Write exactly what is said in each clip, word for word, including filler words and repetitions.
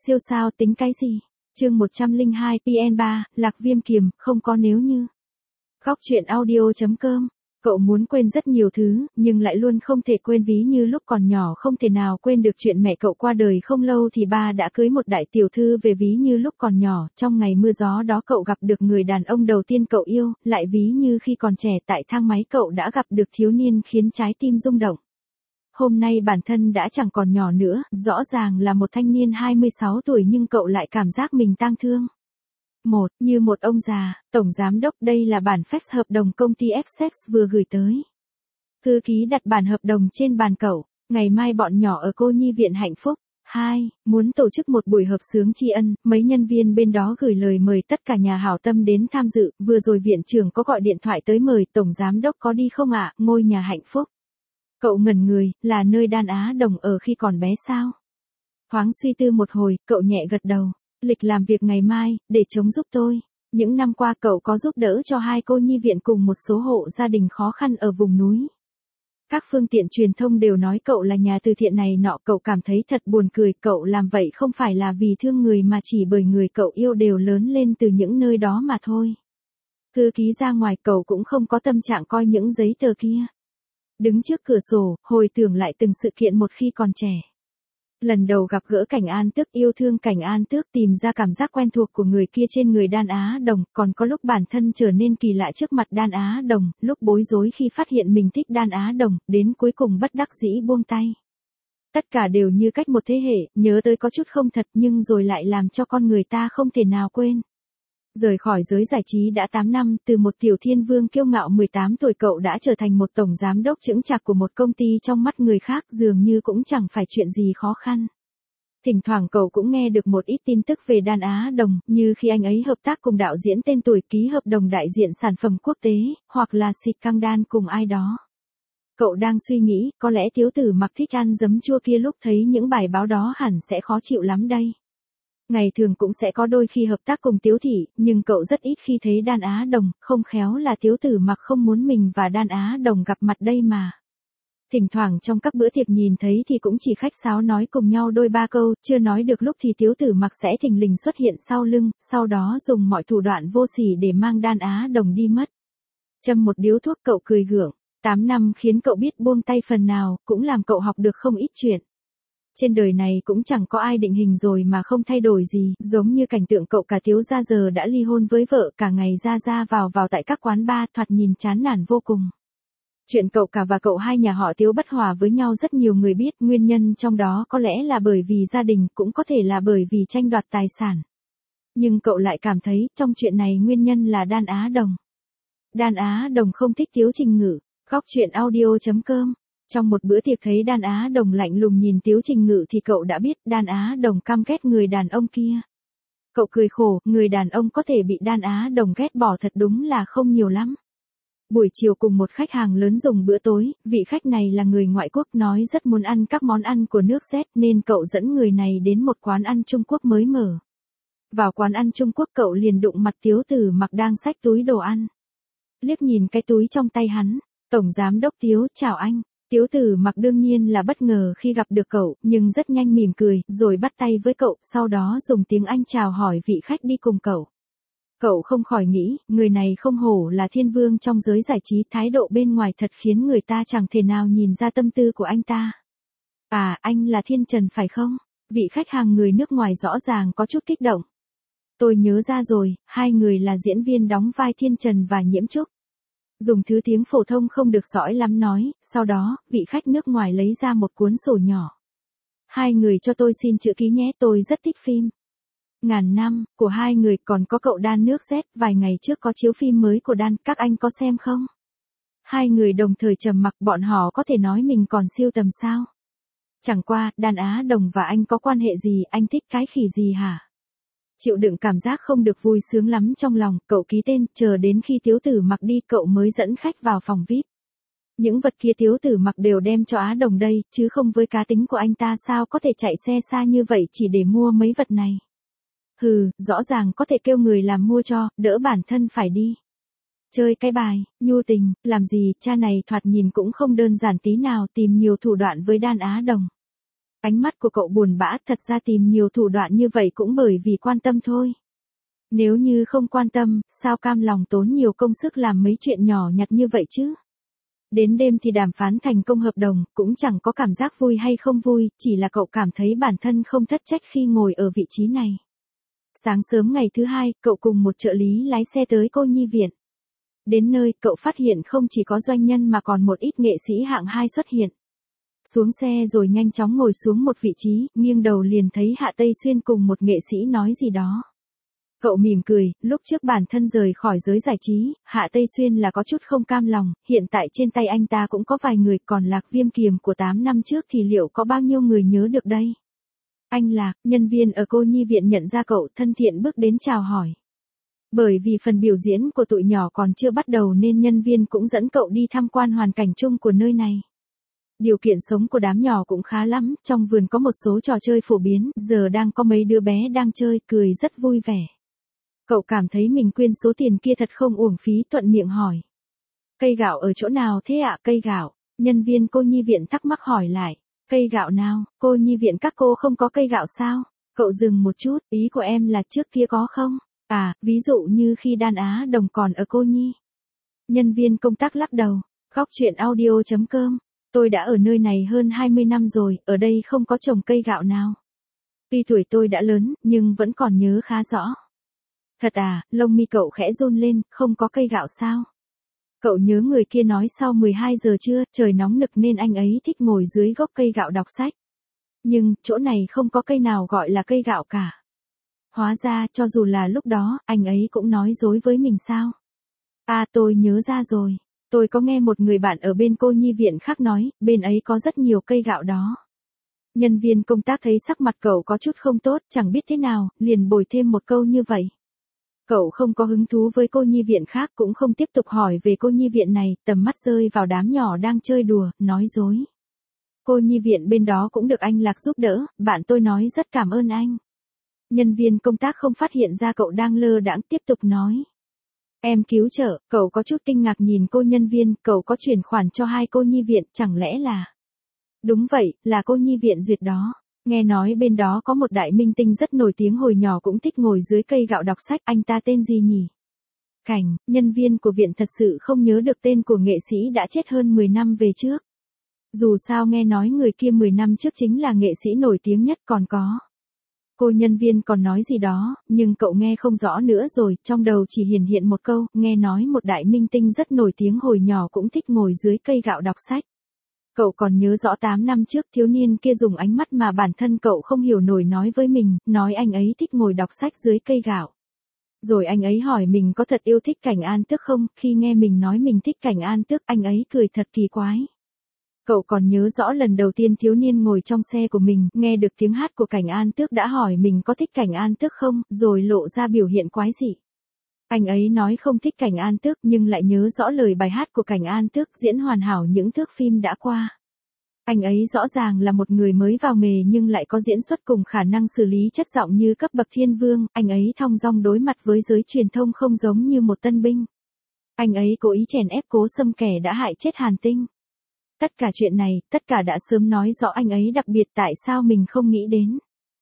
siêu sao tính cái gì? Chương một trăm lẻ hai pê en ba, Lạc Viêm Kiềm, không có nếu như. Góc truyện audio chấm com. Cậu muốn quên rất nhiều thứ, nhưng lại luôn không thể quên, ví như lúc còn nhỏ không thể nào quên được chuyện mẹ cậu qua đời không lâu thì ba đã cưới một đại tiểu thư về, ví như lúc còn nhỏ, trong ngày mưa gió đó cậu gặp được người đàn ông đầu tiên cậu yêu, lại ví như khi còn trẻ tại thang máy cậu đã gặp được thiếu niên khiến trái tim rung động. Hôm nay bản thân đã chẳng còn nhỏ nữa, rõ ràng là một thanh niên hai mươi sáu tuổi nhưng cậu lại cảm giác mình tang thương. Một, như một ông già, tổng giám đốc, đây là bản fax hợp đồng công ty Essex vừa gửi tới. Thư ký đặt bản hợp đồng trên bàn cậu, ngày mai bọn nhỏ ở cô nhi viện hạnh phúc. Hai, muốn tổ chức một buổi hợp xướng tri ân, mấy nhân viên bên đó gửi lời mời tất cả nhà hảo tâm đến tham dự, vừa rồi viện trưởng có gọi điện thoại tới mời, tổng giám đốc có đi không ạ, ngôi nhà hạnh phúc. Cậu ngẩn người, là nơi Đan Á Đồng ở khi còn bé sao? Thoáng suy tư một hồi, cậu nhẹ gật đầu. Lịch làm việc ngày mai, để chống giúp tôi. Những năm qua cậu có giúp đỡ cho hai cô nhi viện cùng một số hộ gia đình khó khăn ở vùng núi. Các phương tiện truyền thông đều nói cậu là nhà từ thiện này nọ, cậu cảm thấy thật buồn cười, cậu làm vậy không phải là vì thương người mà chỉ bởi người cậu yêu đều lớn lên từ những nơi đó mà thôi. Thư ký ra ngoài, cậu cũng không có tâm trạng coi những giấy tờ kia. Đứng trước cửa sổ, hồi tưởng lại từng sự kiện một khi còn trẻ. Lần đầu gặp gỡ Cảnh An Tước, yêu thương Cảnh An Tước, tìm ra cảm giác quen thuộc của người kia trên người Đan Á Đồng, còn có lúc bản thân trở nên kỳ lạ trước mặt Đan Á Đồng, lúc bối rối khi phát hiện mình thích Đan Á Đồng, đến cuối cùng bất đắc dĩ buông tay. Tất cả đều như cách một thế hệ, nhớ tới có chút không thật nhưng rồi lại làm cho con người ta không thể nào quên. Rời khỏi giới giải trí đã tám năm, từ một tiểu thiên vương kiêu ngạo mười tám tuổi cậu đã trở thành một tổng giám đốc chững chạc của một công ty trong mắt người khác dường như cũng chẳng phải chuyện gì khó khăn. Thỉnh thoảng cậu cũng nghe được một ít tin tức về Đan Á Đồng, như khi anh ấy hợp tác cùng đạo diễn tên tuổi ký hợp đồng đại diện sản phẩm quốc tế, hoặc là xịt căng đan cùng ai đó. Cậu đang suy nghĩ, có lẽ thiếu tử Mặc thích ăn giấm chua kia lúc thấy những bài báo đó hẳn sẽ khó chịu lắm đây. Ngày thường cũng sẽ có đôi khi hợp tác cùng Tiếu Thị, nhưng cậu rất ít khi thấy Đan Á Đồng, không khéo là thiếu tử Mặc không muốn mình và Đan Á Đồng gặp mặt đây mà. Thỉnh thoảng trong các bữa tiệc nhìn thấy thì cũng chỉ khách sáo nói cùng nhau đôi ba câu, chưa nói được lúc thì thiếu tử Mặc sẽ thình lình xuất hiện sau lưng, sau đó dùng mọi thủ đoạn vô sỉ để mang Đan Á Đồng đi mất. Châm một điếu thuốc, cậu cười gượng. Tám năm khiến cậu biết buông tay phần nào, cũng làm cậu học được không ít chuyện. Trên đời này cũng chẳng có ai định hình rồi mà không thay đổi gì, giống như cảnh tượng cậu cả thiếu gia giờ đã ly hôn với vợ, cả ngày ra ra vào vào tại các quán bar, thoạt nhìn chán nản vô cùng. Chuyện cậu cả và cậu hai nhà họ Tiếu bất hòa với nhau rất nhiều người biết, nguyên nhân trong đó có lẽ là bởi vì gia đình, cũng có thể là bởi vì tranh đoạt tài sản. Nhưng cậu lại cảm thấy, trong chuyện này nguyên nhân là Đan Á Đồng. Đan Á Đồng không thích Tiếu Trình Ngự. Góc truyện audio chấm com. Trong một bữa tiệc thấy Đan Á Đồng lạnh lùng nhìn Tiếu Trình Ngự thì cậu đã biết Đan Á Đồng căm ghét người đàn ông kia. Cậu cười khổ, người đàn ông có thể bị Đan Á Đồng ghét bỏ thật đúng là không nhiều lắm. Buổi chiều cùng một khách hàng lớn dùng bữa tối, vị khách này là người ngoại quốc, nói rất muốn ăn các món ăn của nước Z nên cậu dẫn người này đến một quán ăn Trung Quốc mới mở. Vào quán ăn Trung Quốc cậu liền đụng mặt Tiếu tử Mặc đang xách túi đồ ăn. Liếc nhìn cái túi trong tay hắn, tổng giám đốc Tiếu, chào anh. Tiếu tử Mặc đương nhiên là bất ngờ khi gặp được cậu, nhưng rất nhanh mỉm cười, rồi bắt tay với cậu, sau đó dùng tiếng Anh chào hỏi vị khách đi cùng cậu. Cậu không khỏi nghĩ, người này không hổ là thiên vương trong giới giải trí, thái độ bên ngoài thật khiến người ta chẳng thể nào nhìn ra tâm tư của anh ta. À, anh là Thiên Trần phải không? Vị khách hàng người nước ngoài rõ ràng có chút kích động. Tôi nhớ ra rồi, hai người là diễn viên đóng vai Thiên Trần và Nhiễm Trúc. Dùng thứ tiếng phổ thông không được sõi lắm nói, sau đó, vị khách nước ngoài lấy ra một cuốn sổ nhỏ. Hai người cho tôi xin chữ ký nhé, tôi rất thích phim Ngàn Năm, của hai người, còn có cậu Đan nước Z, vài ngày trước có chiếu phim mới của Đan, các anh có xem không? Hai người đồng thời trầm mặc, bọn họ có thể nói mình còn siêu tầm sao? Chẳng qua, Đan Á Đồng và anh có quan hệ gì, anh thích cái khỉ gì hả? Chịu đựng cảm giác không được vui sướng lắm trong lòng, cậu ký tên, chờ đến khi Tiếu tử Mặc đi cậu mới dẫn khách vào phòng vi ai pi. Những vật kia Tiếu tử Mặc đều đem cho Á Đồng đây, chứ không với cá tính của anh ta sao có thể chạy xe xa như vậy chỉ để mua mấy vật này. Hừ, rõ ràng có thể kêu người làm mua cho, đỡ bản thân phải đi chơi cái bài, nhu tình, làm gì, cha này thoạt nhìn cũng không đơn giản tí nào, tìm nhiều thủ đoạn với Đan Á Đồng. Ánh mắt của cậu buồn bã, thật ra tìm nhiều thủ đoạn như vậy cũng bởi vì quan tâm thôi. Nếu như không quan tâm, sao cam lòng tốn nhiều công sức làm mấy chuyện nhỏ nhặt như vậy chứ? Đến đêm thì đàm phán thành công hợp đồng, cũng chẳng có cảm giác vui hay không vui, chỉ là cậu cảm thấy bản thân không thất trách khi ngồi ở vị trí này. Sáng sớm ngày thứ hai, cậu cùng một trợ lý lái xe tới cô nhi viện. Đến nơi, cậu phát hiện không chỉ có doanh nhân mà còn một ít nghệ sĩ hạng hai xuất hiện. Xuống xe rồi nhanh chóng ngồi xuống một vị trí, nghiêng đầu liền thấy Hạ Tây Xuyên cùng một nghệ sĩ nói gì đó. Cậu mỉm cười, lúc trước bản thân rời khỏi giới giải trí, Hạ Tây Xuyên là có chút không cam lòng, hiện tại trên tay anh ta cũng có vài người, còn Lạc Viêm Kiềm của tám năm trước thì liệu có bao nhiêu người nhớ được đây? Anh Lạc, nhân viên ở cô nhi viện nhận ra cậu, thân thiện bước đến chào hỏi. Bởi vì phần biểu diễn của tụi nhỏ còn chưa bắt đầu nên nhân viên cũng dẫn cậu đi tham quan hoàn cảnh chung của nơi này. Điều kiện sống của đám nhỏ cũng khá lắm, trong vườn có một số trò chơi phổ biến, giờ đang có mấy đứa bé đang chơi, cười rất vui vẻ. Cậu cảm thấy mình quyên số tiền kia thật không uổng phí, thuận miệng hỏi. Cây gạo ở chỗ nào thế ạ? Cây gạo? Nhân viên cô nhi viện thắc mắc hỏi lại. Cây gạo nào? Cô nhi viện các cô không có cây gạo sao? Cậu dừng một chút, ý của em là trước kia có không? À, ví dụ như khi Đan Á Đồng còn ở cô nhi. Nhân viên công tác lắc đầu. Góc chuyện audio chấm com. Tôi đã ở nơi này hơn hai mươi năm rồi, ở đây không có trồng cây gạo nào. Tuy tuổi tôi đã lớn, nhưng vẫn còn nhớ khá rõ. Thật à? Lông mi cậu khẽ run lên, không có cây gạo sao? Cậu nhớ người kia nói sau mười hai giờ trưa, trời nóng nực nên anh ấy thích ngồi dưới gốc cây gạo đọc sách. Nhưng, chỗ này không có cây nào gọi là cây gạo cả. Hóa ra, cho dù là lúc đó, anh ấy cũng nói dối với mình sao? À, tôi nhớ ra rồi. Tôi có nghe một người bạn ở bên cô nhi viện khác nói, bên ấy có rất nhiều cây gạo đó. Nhân viên công tác thấy sắc mặt cậu có chút không tốt, chẳng biết thế nào, liền bồi thêm một câu như vậy. Cậu không có hứng thú với cô nhi viện khác, cũng không tiếp tục hỏi về cô nhi viện này, tầm mắt rơi vào đám nhỏ đang chơi đùa, nói dối. Cô nhi viện bên đó cũng được anh Lạc giúp đỡ, bạn tôi nói rất cảm ơn anh. Nhân viên công tác không phát hiện ra cậu đang lơ đãng, tiếp tục nói. Em cứu trợ, cậu có chút kinh ngạc nhìn cô nhân viên, cậu có chuyển khoản cho hai cô nhi viện, chẳng lẽ là... Đúng vậy, là cô nhi viện duyệt đó. Nghe nói bên đó có một đại minh tinh rất nổi tiếng hồi nhỏ cũng thích ngồi dưới cây gạo đọc sách, anh ta tên gì nhỉ? Cảnh, nhân viên của viện thật sự không nhớ được tên của nghệ sĩ đã chết hơn mười năm về trước. Dù sao nghe nói người kia mười năm trước chính là nghệ sĩ nổi tiếng nhất còn có. Cô nhân viên còn nói gì đó, nhưng cậu nghe không rõ nữa rồi, trong đầu chỉ hiển hiện một câu, nghe nói một đại minh tinh rất nổi tiếng hồi nhỏ cũng thích ngồi dưới cây gạo đọc sách. Cậu còn nhớ rõ tám năm trước thiếu niên kia dùng ánh mắt mà bản thân cậu không hiểu nổi nói với mình, nói anh ấy thích ngồi đọc sách dưới cây gạo. Rồi anh ấy hỏi mình có thật yêu thích Cảnh An Tước không, khi nghe mình nói mình thích Cảnh An Tước anh ấy cười thật kỳ quái. Cậu còn nhớ rõ lần đầu tiên thiếu niên ngồi trong xe của mình, nghe được tiếng hát của Cảnh An Tước đã hỏi mình có thích Cảnh An Tước không, rồi lộ ra biểu hiện quái dị. Anh ấy nói không thích Cảnh An Tước nhưng lại nhớ rõ lời bài hát của Cảnh An Tước diễn hoàn hảo những thước phim đã qua. Anh ấy rõ ràng là một người mới vào nghề nhưng lại có diễn xuất cùng khả năng xử lý chất giọng như cấp bậc thiên vương, anh ấy thong dong đối mặt với giới truyền thông không giống như một tân binh. Anh ấy cố ý chèn ép Cố Sâm kẻ đã hại chết Hàn Tinh. Tất cả chuyện này, tất cả đã sớm nói rõ anh ấy đặc biệt tại sao mình không nghĩ đến.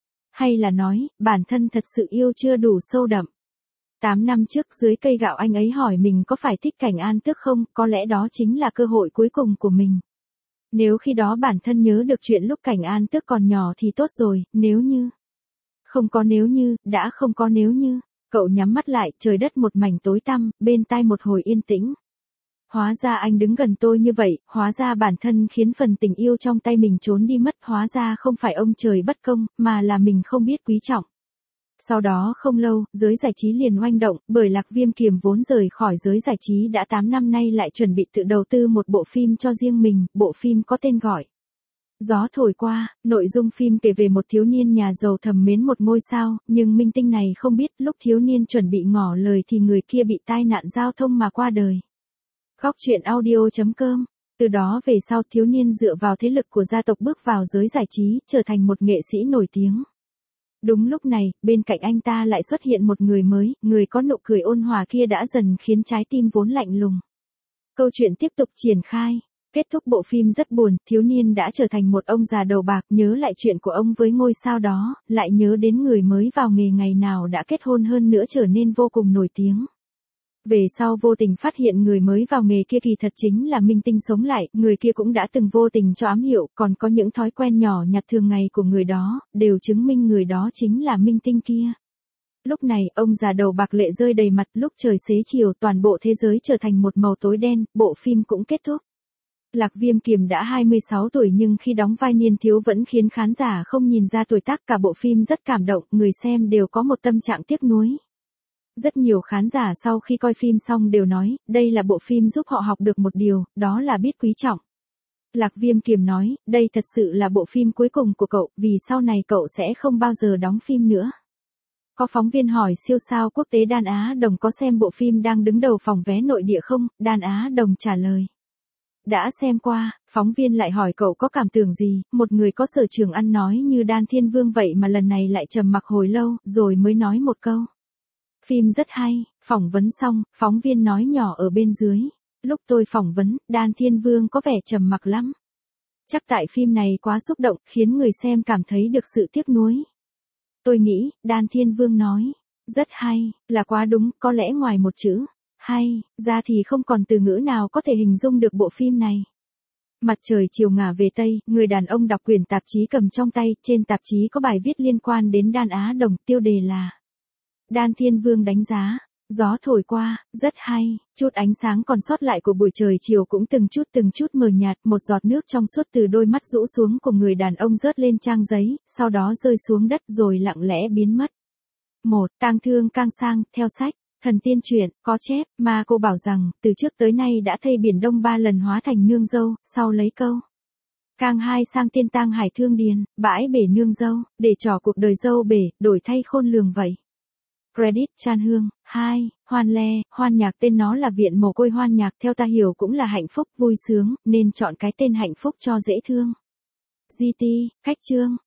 Hay là nói, bản thân thật sự yêu chưa đủ sâu đậm. Tám năm trước dưới cây gạo anh ấy hỏi mình có phải thích Cảnh An Tước không, có lẽ đó chính là cơ hội cuối cùng của mình. Nếu khi đó bản thân nhớ được chuyện lúc Cảnh An Tước còn nhỏ thì tốt rồi, nếu như... Không có nếu như, đã không có nếu như. Cậu nhắm mắt lại, trời đất một mảnh tối tăm, bên tai một hồi yên tĩnh. Hóa ra anh đứng gần tôi như vậy, hóa ra bản thân khiến phần tình yêu trong tay mình trốn đi mất, hóa ra không phải ông trời bất công, mà là mình không biết quý trọng. Sau đó không lâu, giới giải trí liền oanh động, bởi Lạc Viêm Kiềm vốn rời khỏi giới giải trí đã tám năm nay lại chuẩn bị tự đầu tư một bộ phim cho riêng mình, bộ phim có tên gọi Gió Thổi Qua. Nội dung phim kể về một thiếu niên nhà giàu thầm mến một ngôi sao, nhưng minh tinh này không biết lúc thiếu niên chuẩn bị ngỏ lời thì người kia bị tai nạn giao thông mà qua đời. Góc chuyện audio chấm com. Từ đó về sau thiếu niên dựa vào thế lực của gia tộc bước vào giới giải trí, trở thành một nghệ sĩ nổi tiếng. Đúng lúc này, bên cạnh anh ta lại xuất hiện một người mới, người có nụ cười ôn hòa kia đã dần khiến trái tim vốn lạnh lùng. Câu chuyện tiếp tục triển khai. Kết thúc bộ phim rất buồn, thiếu niên đã trở thành một ông già đầu bạc, nhớ lại chuyện của ông với ngôi sao đó, lại nhớ đến người mới vào nghề ngày nào đã kết hôn hơn nữa trở nên vô cùng nổi tiếng. Về sau vô tình phát hiện người mới vào nghề kia kỳ thật chính là minh tinh sống lại, người kia cũng đã từng vô tình cho ám hiệu, còn có những thói quen nhỏ nhặt thường ngày của người đó, đều chứng minh người đó chính là minh tinh kia. Lúc này, ông già đầu bạc lệ rơi đầy mặt, lúc trời xế chiều, toàn bộ thế giới trở thành một màu tối đen, bộ phim cũng kết thúc. Lạc Viêm Kiềm đã hai mươi sáu tuổi nhưng khi đóng vai niên thiếu vẫn khiến khán giả không nhìn ra tuổi tác, cả bộ phim rất cảm động, người xem đều có một tâm trạng tiếc nuối. Rất nhiều khán giả sau khi coi phim xong đều nói, đây là bộ phim giúp họ học được một điều, đó là biết quý trọng. Lạc Viêm Kiềm nói, đây thật sự là bộ phim cuối cùng của cậu, vì sau này cậu sẽ không bao giờ đóng phim nữa. Có phóng viên hỏi siêu sao quốc tế Đan Á Đồng có xem bộ phim đang đứng đầu phòng vé nội địa không, Đan Á Đồng trả lời. Đã xem qua, phóng viên lại hỏi cậu có cảm tưởng gì, một người có sở trường ăn nói như Đan Thiên Vương vậy mà lần này lại trầm mặc hồi lâu, rồi mới nói một câu. Phim rất hay, phỏng vấn xong, phóng viên nói nhỏ ở bên dưới. Lúc tôi phỏng vấn, Đan Thiên Vương có vẻ trầm mặc lắm. Chắc tại phim này quá xúc động, khiến người xem cảm thấy được sự tiếc nuối. Tôi nghĩ, Đan Thiên Vương nói, rất hay, là quá đúng, có lẽ ngoài một chữ, hay, ra thì không còn từ ngữ nào có thể hình dung được bộ phim này. Mặt trời chiều ngả về Tây, người đàn ông đọc quyển tạp chí cầm trong tay, trên tạp chí có bài viết liên quan đến Đan Á Đồng, tiêu đề là Đan Thiên Vương đánh giá, gió thổi qua, rất hay, chút ánh sáng còn sót lại của buổi trời chiều cũng từng chút từng chút mờ nhạt, một giọt nước trong suốt từ đôi mắt rũ xuống của người đàn ông rớt lên trang giấy, sau đó rơi xuống đất rồi lặng lẽ biến mất. một. Tang Thương Cang Sang, theo sách, Thần Tiên Truyện, có chép, mà cô bảo rằng, từ trước tới nay đã thay Biển Đông ba lần hóa thành nương dâu, sau lấy câu. Cang hai sang tiên tang hải thương điền, bãi bể nương dâu, để trò cuộc đời dâu bể, đổi thay khôn lường vậy. Credit Chan Hương. hai. Hoan Le, Hoan Nhạc tên nó là viện mồ côi hoan nhạc, theo ta hiểu cũng là hạnh phúc, vui sướng, nên chọn cái tên hạnh phúc cho dễ thương. giê tê, cách chương.